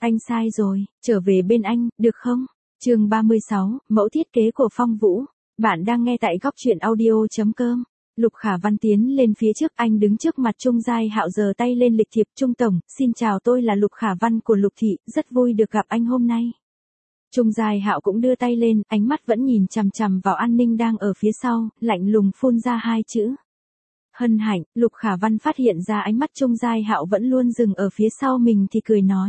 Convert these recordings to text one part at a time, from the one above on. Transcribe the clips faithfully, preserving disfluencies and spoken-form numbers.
Anh sai rồi, trở về bên anh, được không? Chương ba mươi sáu, mẫu thiết kế của Phong Vũ. Bạn đang nghe tại góc truyện audio.com. Lục Khả Văn tiến lên phía trước, anh đứng trước mặt Trung Giai Hạo giơ tay lên lịch thiệp. Trung Tổng, xin chào, tôi là Lục Khả Văn của Lục Thị, rất vui được gặp anh hôm nay. Trung Giai Hạo cũng đưa tay lên, ánh mắt vẫn nhìn chằm chằm vào An Ninh đang ở phía sau, lạnh lùng phun ra hai chữ. Hân hạnh. Lục Khả Văn phát hiện ra ánh mắt Trung Giai Hạo vẫn luôn dừng ở phía sau mình thì cười nói.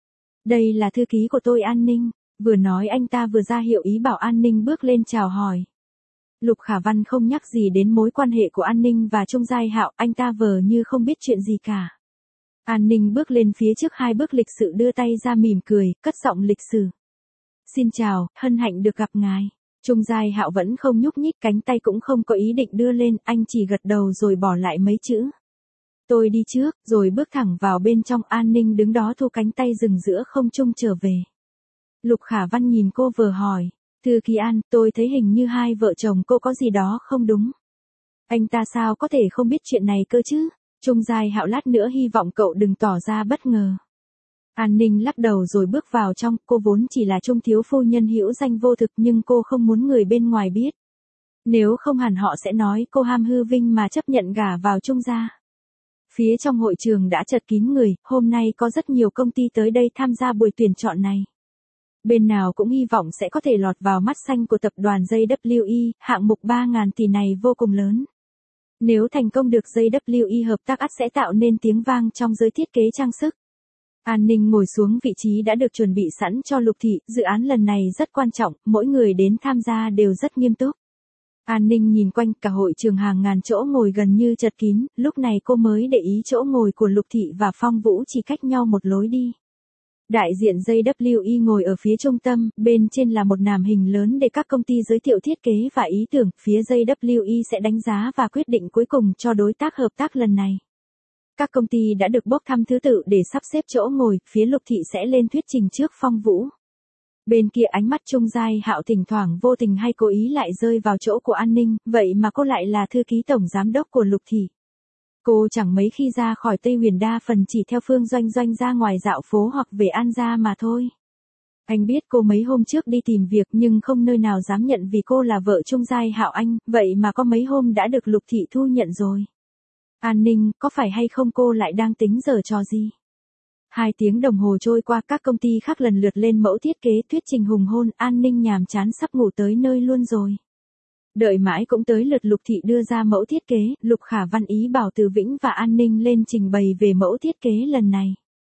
Đây là thư ký của tôi An Ninh. Vừa nói anh ta vừa ra hiệu ý bảo An Ninh bước lên chào hỏi. Lục Khả Văn không nhắc gì đến mối quan hệ của An Ninh và Trung Giai Hạo, anh ta vờ như không biết chuyện gì cả. An Ninh bước lên phía trước hai bước lịch sự đưa tay ra mỉm cười, cất giọng lịch sự. Xin chào, hân hạnh được gặp ngài. Trung Giai Hạo vẫn không nhúc nhích, cánh tay cũng không có ý định đưa lên, anh chỉ gật đầu rồi bỏ lại mấy chữ. Tôi đi trước, rồi bước thẳng vào bên trong. An Ninh đứng đó thu cánh tay dừng giữa không trung trở về. Lục Khả Văn nhìn cô vừa hỏi. Thư ký An, tôi thấy hình như hai vợ chồng cô có gì đó không đúng. Anh ta sao có thể không biết chuyện này cơ chứ? Trung Giai Hạo lát nữa hy vọng cậu đừng tỏ ra bất ngờ. An Ninh lắc đầu rồi bước vào trong, cô vốn chỉ là Trung thiếu phu nhân hữu danh vô thực nhưng cô không muốn người bên ngoài biết. Nếu không hẳn họ sẽ nói cô ham hư vinh mà chấp nhận gả vào Trung gia. Phía trong hội trường đã chật kín người, hôm nay có rất nhiều công ty tới đây tham gia buổi tuyển chọn này. Bên nào cũng hy vọng sẽ có thể lọt vào mắt xanh của tập đoàn gi vê kép e, hạng mục ba nghìn tỷ này vô cùng lớn. Nếu thành công được gi vê kép e hợp tác ắt sẽ tạo nên tiếng vang trong giới thiết kế trang sức. An Ninh ngồi xuống vị trí đã được chuẩn bị sẵn cho Lục Thị, dự án lần này rất quan trọng, mỗi người đến tham gia đều rất nghiêm túc. An Ninh nhìn quanh, cả hội trường hàng ngàn chỗ ngồi gần như chật kín, lúc này cô mới để ý chỗ ngồi của Lục Thị và Phong Vũ chỉ cách nhau một lối đi. Đại diện gi vê kép e ngồi ở phía trung tâm, bên trên là một màn hình lớn để các công ty giới thiệu thiết kế và ý tưởng, phía gi vê kép e sẽ đánh giá và quyết định cuối cùng cho đối tác hợp tác lần này. Các công ty đã được bốc thăm thứ tự để sắp xếp chỗ ngồi, phía Lục Thị sẽ lên thuyết trình trước Phong Vũ. Bên kia ánh mắt Trung Giai Hạo thỉnh thoảng vô tình hay cố ý lại rơi vào chỗ của An Ninh, vậy mà cô lại là thư ký tổng giám đốc của Lục Thị. Cô chẳng mấy khi ra khỏi Tây Huyền, đa phần chỉ theo Phương Doanh Doanh ra ngoài dạo phố hoặc về An gia mà thôi. Anh biết cô mấy hôm trước đi tìm việc nhưng không nơi nào dám nhận vì cô là vợ Trung Giai Hạo anh, vậy mà có mấy hôm đã được Lục Thị thu nhận rồi. An Ninh, có phải hay không cô lại đang tính giở trò gì? Hai tiếng đồng hồ trôi qua, các công ty khác lần lượt lên mẫu thiết kế thuyết trình hùng hôn, An Ninh nhàm chán sắp ngủ tới nơi luôn rồi. Đợi mãi cũng tới lượt Lục Thị đưa ra mẫu thiết kế, Lục Khả Văn ý bảo Từ Vĩnh và An Ninh lên trình bày về mẫu thiết kế lần này.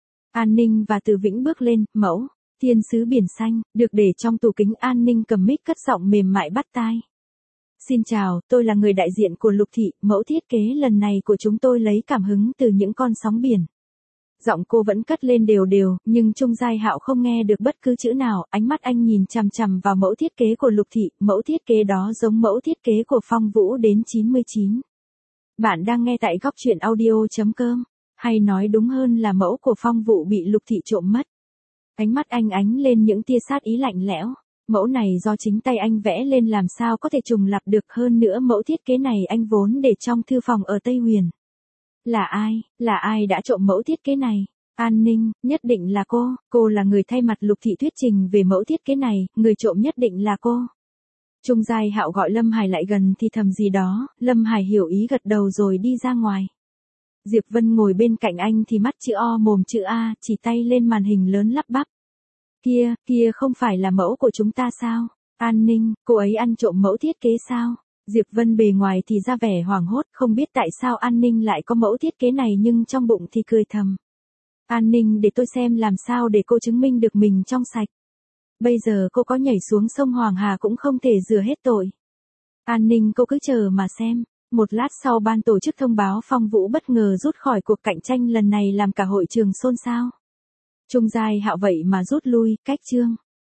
An Ninh và Từ Vĩnh bước lên, mẫu, thiên sứ biển xanh, được để trong tủ kính. An Ninh cầm mic cất giọng mềm mại bắt tai. Xin chào, tôi là người đại diện của Lục Thị, mẫu thiết kế lần này của chúng tôi lấy cảm hứng từ những con sóng biển. Giọng cô vẫn cất lên đều đều, nhưng Trung Giai Hạo không nghe được bất cứ chữ nào, ánh mắt anh nhìn chằm chằm vào mẫu thiết kế của Lục Thị, mẫu thiết kế đó giống mẫu thiết kế của Phong Vũ đến chín mươi chín. Bạn đang nghe tại góc truyện audio.com, hay nói đúng hơn là mẫu của Phong Vũ bị Lục Thị trộm mất. Ánh mắt anh ánh lên những tia sát ý lạnh lẽo. Mẫu này do chính tay anh vẽ lên, làm sao có thể trùng lặp được, hơn nữa mẫu thiết kế này anh vốn để trong thư phòng ở Tây Huyền. Là ai, là ai đã trộm mẫu thiết kế này? An Ninh, nhất định là cô, cô là người thay mặt Lục Thị thuyết trình về mẫu thiết kế này, người trộm nhất định là cô. Trung Giai Hạo gọi Lâm Hải lại gần thì thầm gì đó, Lâm Hải hiểu ý gật đầu rồi đi ra ngoài. Diệp Vân ngồi bên cạnh anh thì mắt chữ O mồm chữ A, chỉ tay lên màn hình lớn lắp bắp. Kia, kia không phải là mẫu của chúng ta sao? An Ninh, cô ấy ăn trộm mẫu thiết kế sao? Diệp Vân bề ngoài thì ra vẻ hoảng hốt, không biết tại sao An Ninh lại có mẫu thiết kế này nhưng trong bụng thì cười thầm. An Ninh, để tôi xem làm sao để cô chứng minh được mình trong sạch. Bây giờ cô có nhảy xuống sông Hoàng Hà cũng không thể rửa hết tội. An Ninh, cô cứ chờ mà xem. Một lát sau ban tổ chức thông báo Phong Vũ bất ngờ rút khỏi cuộc cạnh tranh lần này làm cả hội trường xôn xao. Trung Giai Hạo vậy mà rút lui, cách chương.